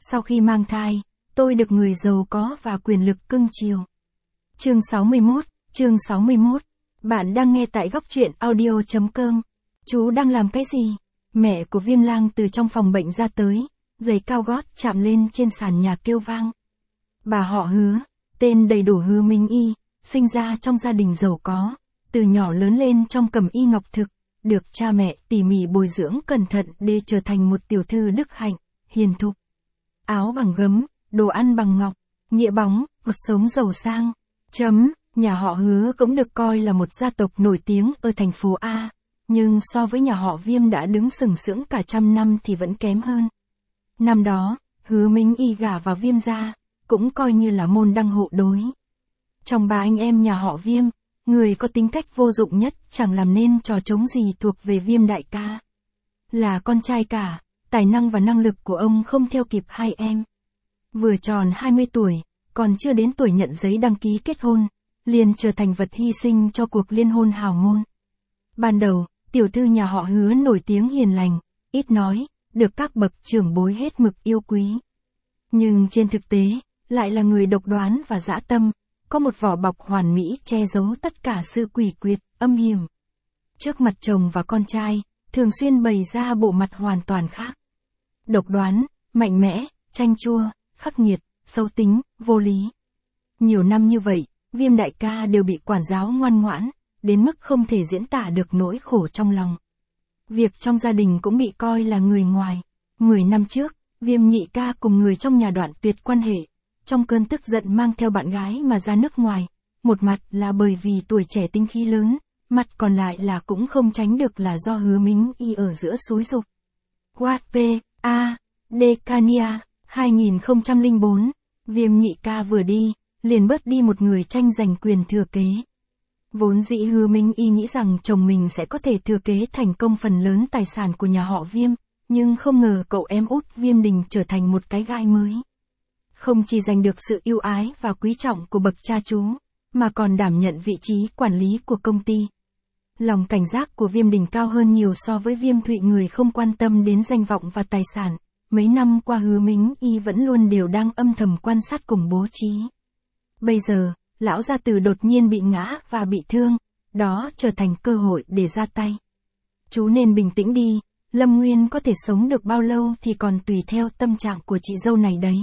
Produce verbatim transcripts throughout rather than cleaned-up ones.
Sau khi mang thai, tôi được người giàu có và quyền lực cưng chiều. Chương sáu mươi mốt, chương sáu mươi mốt. Bạn đang nghe tại góc truyện audio chấm com. Chú đang làm cái gì? Mẹ của Viêm Lang từ trong phòng bệnh ra tới, giày cao gót chạm lên trên sàn nhà kêu vang. Bà họ Hứa, tên đầy đủ Hứa Minh Y, sinh ra trong gia đình giàu có, từ nhỏ lớn lên trong cẩm y ngọc thực, được cha mẹ tỉ mỉ bồi dưỡng cẩn thận để trở thành một tiểu thư đức hạnh, hiền thục. Áo bằng gấm, đồ ăn bằng ngọc, nghĩa bóng, cuộc sống giàu sang. Chấm, nhà họ Hứa cũng được coi là một gia tộc nổi tiếng ở thành phố A, nhưng so với nhà họ Viêm đã đứng sừng sững cả trăm năm thì vẫn kém hơn. Năm đó, Hứa Minh Y gả vào Viêm gia, cũng coi như là môn đăng hộ đối. Trong ba anh em nhà họ Viêm, người có tính cách vô dụng nhất chẳng làm nên trò trống gì thuộc về Viêm đại ca. Là con trai cả, tài năng và năng lực của ông không theo kịp hai em. Vừa tròn hai mươi tuổi, còn chưa đến tuổi nhận giấy đăng ký kết hôn, liền trở thành vật hy sinh cho cuộc liên hôn hào môn. Ban đầu, tiểu thư nhà họ Hứa nổi tiếng hiền lành, ít nói, được các bậc trưởng bối hết mực yêu quý. Nhưng trên thực tế, lại là người độc đoán và dã tâm, có một vỏ bọc hoàn mỹ che giấu tất cả sự quỷ quyệt, âm hiểm. Trước mặt chồng và con trai, thường xuyên bày ra bộ mặt hoàn toàn khác. Độc đoán, mạnh mẽ, chanh chua, khắc nghiệt, xấu tính, vô lý. Nhiều năm như vậy, Viêm đại ca đều bị quản giáo ngoan ngoãn, đến mức không thể diễn tả được nỗi khổ trong lòng. Việc trong gia đình cũng bị coi là người ngoài. Mười năm trước, Viêm nhị ca cùng người trong nhà đoạn tuyệt quan hệ, trong cơn tức giận mang theo bạn gái mà ra nước ngoài. Một mặt là bởi vì tuổi trẻ tinh khí lớn, mặt còn lại là cũng không tránh được là do Hứa Minh Y ở giữa xúi giục. Quát P. A. Decania, hai nghìn không trăm lẻ bốn, Viêm nhị ca vừa đi, liền bớt đi một người tranh giành quyền thừa kế. Vốn dĩ Hứa Minh Y nghĩ rằng chồng mình sẽ có thể thừa kế thành công phần lớn tài sản của nhà họ Viêm, nhưng không ngờ cậu em út Viêm Đình trở thành một cái gai mới. Không chỉ giành được sự yêu ái và quý trọng của bậc cha chú, mà còn đảm nhận vị trí quản lý của công ty. Lòng cảnh giác của Viêm Đình cao hơn nhiều so với Viêm Thụy, người không quan tâm đến danh vọng và tài sản. Mấy năm qua Hứa Minh Y vẫn luôn đều đang âm thầm quan sát cùng bố trí. Bây giờ, lão gia tử đột nhiên bị ngã và bị thương, đó trở thành cơ hội để ra tay. Chú nên bình tĩnh đi, Lâm Nguyên có thể sống được bao lâu thì còn tùy theo tâm trạng của chị dâu này đấy.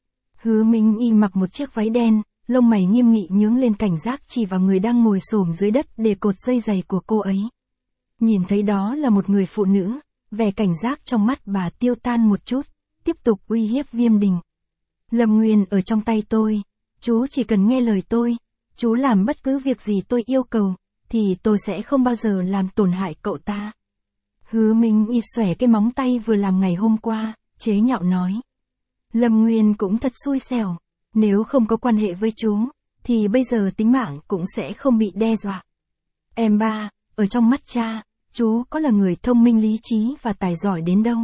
Hứa Minh Y mặc một chiếc váy đen, lông mày nghiêm nghị nhướng lên, cảnh giác chỉ vào người đang ngồi xổm dưới đất để cột dây giày của cô ấy. Nhìn thấy đó là một người phụ nữ, vẻ cảnh giác trong mắt bà tiêu tan một chút, tiếp tục uy hiếp Viêm Đình. Lâm Nguyên ở trong tay tôi, chú chỉ cần nghe lời tôi, chú làm bất cứ việc gì tôi yêu cầu, thì tôi sẽ không bao giờ làm tổn hại cậu ta. Hứa Minh Y xòe cái móng tay vừa làm ngày hôm qua, chế nhạo nói. Lâm Nguyên cũng thật xui xẻo, nếu không có quan hệ với chú, thì bây giờ tính mạng cũng sẽ không bị đe dọa. Em ba, ở trong mắt cha, chú có là người thông minh lý trí và tài giỏi đến đâu?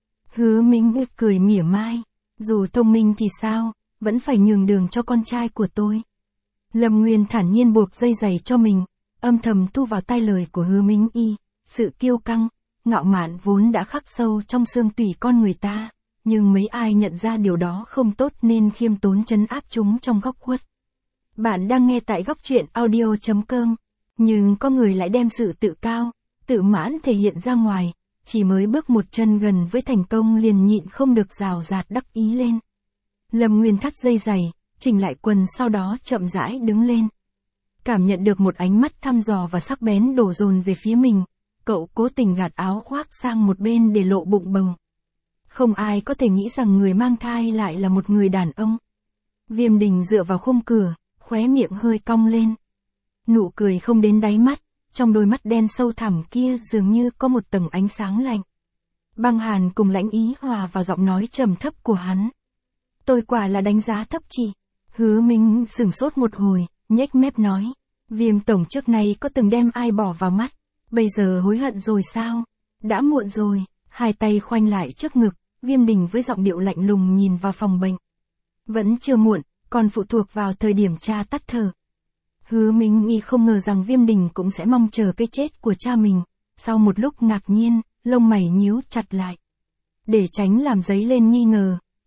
Hứa Minh Y cười mỉa mai, dù thông minh thì sao, vẫn phải nhường đường cho con trai của tôi. Lâm Nguyên thản nhiên buộc dây giày cho mình, âm thầm thu vào tai lời của Hứa Minh Y, sự kiêu căng, ngạo mạn vốn đã khắc sâu trong xương tủy con người ta, nhưng mấy ai nhận ra điều đó không tốt nên khiêm tốn trấn áp chúng trong góc khuất. Bạn đang nghe tại góc truyện audio chấm com, nhưng có người lại đem sự tự cao, tự mãn thể hiện ra ngoài, chỉ mới bước một chân gần với thành công liền nhịn không được rào rạt đắc ý lên. Lâm Nguyên thắt dây giày, chỉnh lại quần, sau đó chậm rãi đứng lên. Cảm nhận được một ánh mắt thăm dò và sắc bén đổ dồn về phía mình, cậu cố tình gạt áo khoác sang một bên để lộ bụng bầu. Không ai có thể nghĩ rằng người mang thai lại là một người đàn ông. Viêm Đình dựa vào khung cửa, khóe miệng hơi cong lên. Nụ cười không đến đáy mắt, trong đôi mắt đen sâu thẳm kia dường như có một tầng ánh sáng lạnh. Băng hàn cùng lãnh ý hòa vào giọng nói trầm thấp của hắn. Tôi quả là đánh giá thấp chị. Hứa Minh sửng sốt một hồi, nhếch mép nói. Viêm tổng trước này có từng đem ai bỏ vào mắt, bây giờ hối hận rồi sao? Đã muộn rồi. Hai tay khoanh lại trước ngực, Viêm Đình với giọng điệu lạnh lùng nhìn vào phòng bệnh. Vẫn chưa muộn, còn phụ thuộc vào thời điểm cha tắt thở. Hứa Minh Y không ngờ rằng Viêm Đình cũng sẽ mong chờ cái chết của cha mình. Sau một lúc ngạc nhiên, lông mày nhíu chặt lại. Để tránh làm dấy lên nghi ngờ,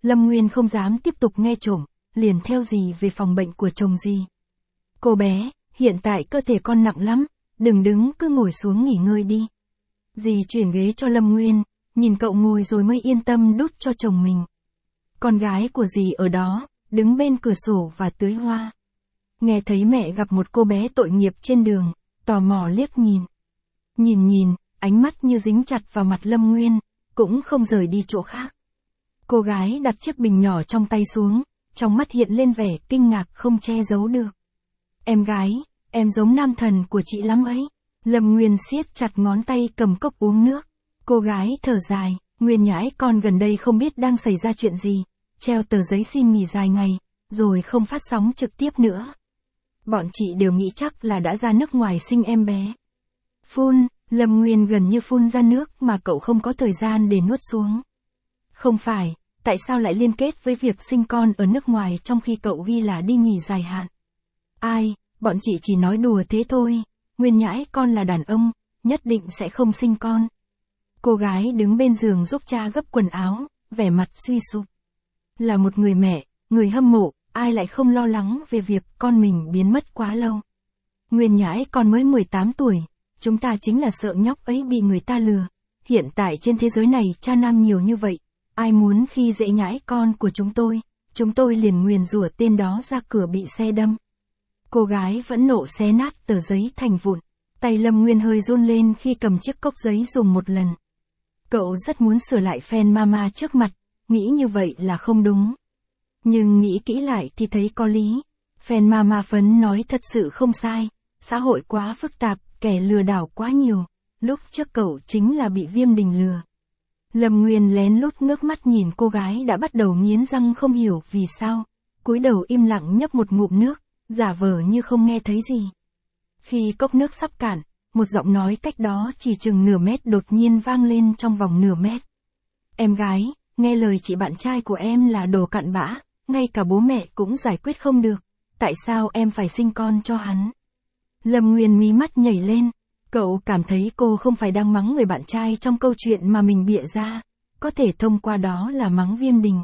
Lâm Nguyên không dám tiếp tục nghe trộm, liền theo dì về phòng bệnh của chồng dì. Cô bé, hiện tại cơ thể con nặng lắm, đừng đứng cứ ngồi xuống nghỉ ngơi đi. Dì chuyển ghế cho Lâm Nguyên, nhìn cậu ngồi rồi mới yên tâm đút cho chồng mình. Con gái của dì ở đó, đứng bên cửa sổ và tưới hoa. Nghe thấy mẹ gặp một cô bé tội nghiệp trên đường, tò mò liếc nhìn. Nhìn nhìn, ánh mắt như dính chặt vào mặt Lâm Nguyên, cũng không rời đi chỗ khác. Cô gái đặt chiếc bình nhỏ trong tay xuống, trong mắt hiện lên vẻ kinh ngạc không che giấu được. Em gái, em giống nam thần của chị lắm ấy. Lâm Nguyên siết chặt ngón tay cầm cốc uống nước. Cô gái thở dài, Nguyên nhãi con gần đây không biết đang xảy ra chuyện gì, treo tờ giấy xin nghỉ dài ngày, rồi không phát sóng trực tiếp nữa. Bọn chị đều nghĩ chắc là đã ra nước ngoài sinh em bé. Phun, Lâm Nguyên gần như phun ra nước mà cậu không có thời gian để nuốt xuống. Không phải, tại sao lại liên kết với việc sinh con ở nước ngoài trong khi cậu ghi là đi nghỉ dài hạn? Ai, bọn chị chỉ nói đùa thế thôi, Nguyên nhãi con là đàn ông, nhất định sẽ không sinh con. Cô gái đứng bên giường giúp cha gấp quần áo, vẻ mặt suy sụp. Là một người mẹ, người hâm mộ, ai lại không lo lắng về việc con mình biến mất quá lâu. Nguyên nhãi con mới mười tám tuổi, chúng ta chính là sợ nhóc ấy bị người ta lừa. Hiện tại trên thế giới này cha nam nhiều như vậy, ai muốn khi dễ nhãi con của chúng tôi, chúng tôi liền nguyền rủa tên đó ra cửa bị xe đâm. Cô gái vẫn nộ xé nát tờ giấy thành vụn, tay Lâm Nguyên hơi run lên khi cầm chiếc cốc giấy dùng một lần. Cậu rất muốn sửa lại fan mama trước mặt, nghĩ như vậy là không đúng. Nhưng nghĩ kỹ lại thì thấy có lý. Fan mama phấn nói thật sự không sai, xã hội quá phức tạp, kẻ lừa đảo quá nhiều, lúc trước cậu chính là bị Viêm Đình lừa. Lâm Nguyên lén lút ngước mắt nhìn cô gái đã bắt đầu nghiến răng không hiểu vì sao, cúi đầu im lặng nhấp một ngụm nước, giả vờ như không nghe thấy gì. Khi cốc nước sắp cạn, một giọng nói cách đó chỉ chừng nửa mét đột nhiên vang lên trong vòng nửa mét. Em gái, nghe lời chị bạn trai của em là đồ cặn bã, ngay cả bố mẹ cũng giải quyết không được, tại sao em phải sinh con cho hắn? Lâm Nguyên mí mắt nhảy lên, cậu cảm thấy cô không phải đang mắng người bạn trai trong câu chuyện mà mình bịa ra, có thể thông qua đó là mắng Viêm Đình.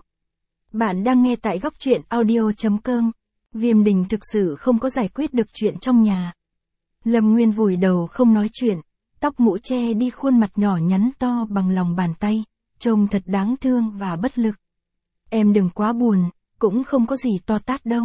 Bạn đang nghe tại góc truyện audio chấm com. Viêm Đình thực sự không có giải quyết được chuyện trong nhà. Lâm Nguyên vùi đầu không nói chuyện, tóc mũ che đi khuôn mặt nhỏ nhắn to bằng lòng bàn tay, trông thật đáng thương và bất lực. Em đừng quá buồn, cũng không có gì to tát đâu.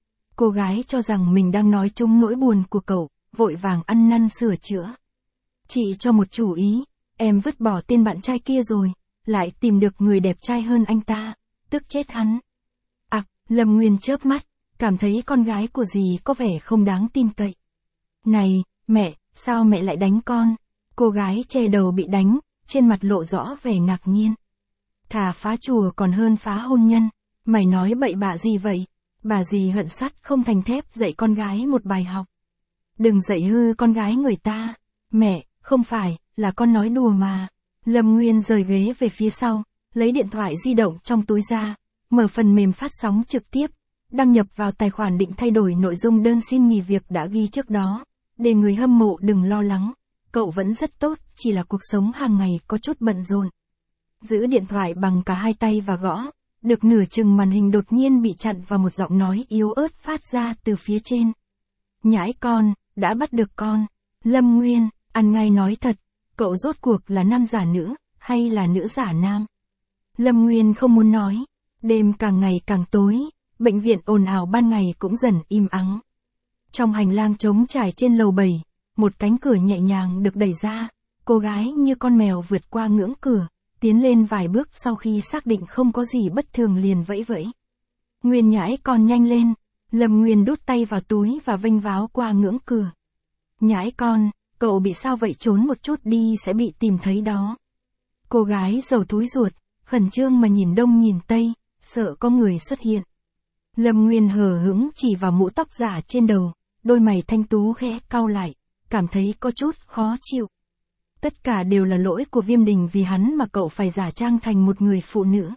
Cô gái cho rằng mình đang nói chung nỗi buồn của cậu, vội vàng ăn năn sửa chữa. Chị cho một chủ ý, em vứt bỏ tên bạn trai kia rồi, lại tìm được người đẹp trai hơn anh ta, tức chết hắn. À, Lâm Nguyên chớp mắt, cảm thấy con gái của dì có vẻ không đáng tin cậy. Này, mẹ, sao mẹ lại đánh con? Cô gái che đầu bị đánh, trên mặt lộ rõ vẻ ngạc nhiên. Thà phá chùa còn hơn phá hôn nhân, mày nói bậy bạ gì vậy? Bà dì hận sắt không thành thép dạy con gái một bài học. Đừng dạy hư con gái người ta. Mẹ, không phải, là con nói đùa mà. Lâm Nguyên rời ghế về phía sau, lấy điện thoại di động trong túi ra, mở phần mềm phát sóng trực tiếp, đăng nhập vào tài khoản định thay đổi nội dung đơn xin nghỉ việc đã ghi trước đó, để người hâm mộ đừng lo lắng, cậu vẫn rất tốt, chỉ là cuộc sống hàng ngày có chút bận rộn. Giữ điện thoại bằng cả hai tay và gõ, được nửa chừng màn hình đột nhiên bị chặn và một giọng nói yếu ớt phát ra từ phía trên. Nhãi con, đã bắt được con. Lâm Nguyên, ăn ngay nói thật, cậu rốt cuộc là nam giả nữ, hay là nữ giả nam? Lâm Nguyên không muốn nói. Đêm càng ngày càng tối, bệnh viện ồn ào ban ngày cũng dần im ắng. Trong hành lang trống trải trên lầu bảy, một cánh cửa nhẹ nhàng được đẩy ra, cô gái như con mèo vượt qua ngưỡng cửa, tiến lên vài bước sau khi xác định không có gì bất thường liền vẫy vẫy. Nguyên nhãi con nhanh lên, Lâm Nguyên đút tay vào túi và vênh váo qua ngưỡng cửa. Nhãi con, cậu bị sao vậy, trốn một chút đi sẽ bị tìm thấy đó. Cô gái giầu túi ruột, khẩn trương mà nhìn đông nhìn tây, sợ có người xuất hiện. Lâm Nguyên hờ hững chỉ vào mũ tóc giả trên đầu, đôi mày thanh tú khẽ cau lại, cảm thấy có chút khó chịu. Tất cả đều là lỗi của Viêm Đình, vì hắn mà cậu phải giả trang thành một người phụ nữ.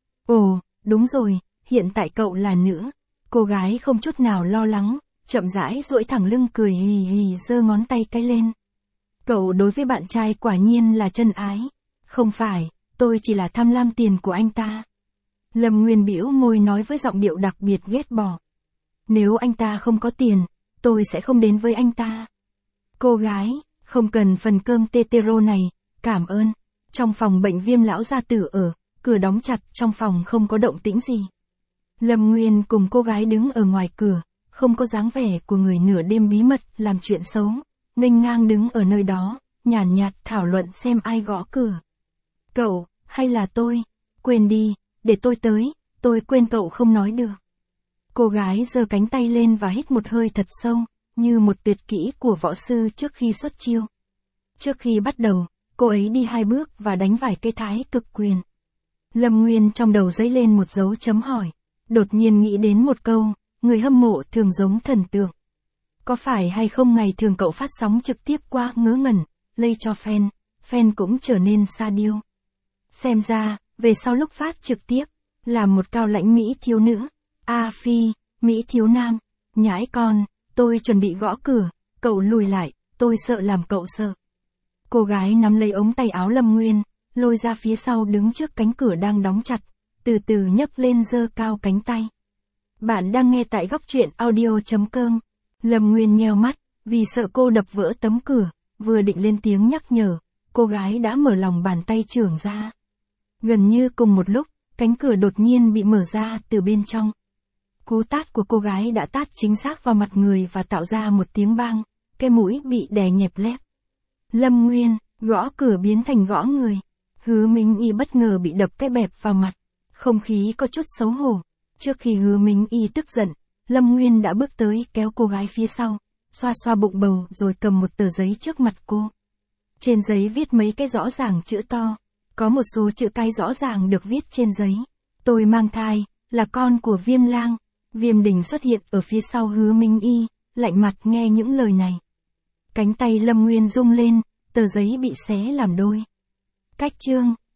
Ồ, đúng rồi, hiện tại cậu là nữ. Cô gái không chút nào lo lắng, chậm rãi duỗi thẳng lưng cười hì hì giơ ngón tay cái lên. Cậu đối với bạn trai quả nhiên là chân ái. Không phải, tôi chỉ là tham lam tiền của anh ta. Lâm Nguyên bĩu môi nói với giọng điệu đặc biệt ghét bỏ. Nếu anh ta không có tiền, tôi sẽ không đến với anh ta. Cô gái, không cần phần cơm tetero này, cảm ơn. Trong phòng bệnh Viêm lão gia tử ở, cửa đóng chặt, trong phòng không có động tĩnh gì. Lâm Nguyên cùng cô gái đứng ở ngoài cửa, không có dáng vẻ của người nửa đêm bí mật làm chuyện xấu, nghênh ngang đứng ở nơi đó, nhàn nhạt thảo luận xem ai gõ cửa. Cậu, hay là tôi? Quên đi, để tôi tới, tôi quên cậu không nói được. Cô gái giơ cánh tay lên và hít một hơi thật sâu, như một tuyệt kỹ của võ sư trước khi xuất chiêu. Trước khi bắt đầu, cô ấy đi hai bước và đánh vài cây thái cực quyền. Lâm Nguyên trong đầu dấy lên một dấu chấm hỏi, đột nhiên nghĩ đến một câu, người hâm mộ thường giống thần tượng. Có phải hay không ngày thường cậu phát sóng trực tiếp qua ngớ ngẩn, lây cho fan, fan cũng trở nên sa điêu. Xem ra, về sau lúc phát trực tiếp, là một cao lãnh Mỹ thiếu nữ, A Phi, Mỹ thiếu nam, nhãi con, tôi chuẩn bị gõ cửa, cậu lùi lại, tôi sợ làm cậu sợ. Cô gái nắm lấy ống tay áo Lâm Nguyên, lôi ra phía sau đứng trước cánh cửa đang đóng chặt, từ từ nhấc lên giơ cao cánh tay. Bạn đang nghe tại góc truyện audio chấm com. Lâm Nguyên nheo mắt, vì sợ cô đập vỡ tấm cửa, vừa định lên tiếng nhắc nhở, cô gái đã mở lòng bàn tay chưởng ra. Gần như cùng một lúc, cánh cửa đột nhiên bị mở ra từ bên trong. Cú tát của cô gái đã tát chính xác vào mặt người và tạo ra một tiếng bang, cái mũi bị đè nhẹp lép. Lâm Nguyên, gõ cửa biến thành gõ người. Hứa Minh Y bất ngờ bị đập cái bẹp vào mặt. Không khí có chút xấu hổ. Trước khi Hứa Minh Y tức giận, Lâm Nguyên đã bước tới kéo cô gái phía sau, xoa xoa bụng bầu rồi cầm một tờ giấy trước mặt cô. Trên giấy viết mấy cái rõ ràng chữ to. Có một số chữ cái rõ ràng được viết trên giấy. Tôi mang thai, là con của Viêm Lang. Viêm Đình xuất hiện ở phía sau Hứa Minh Y, lạnh mặt nghe những lời này. Cánh tay Lâm Nguyên rung lên, tờ giấy bị xé làm đôi. Cách chương,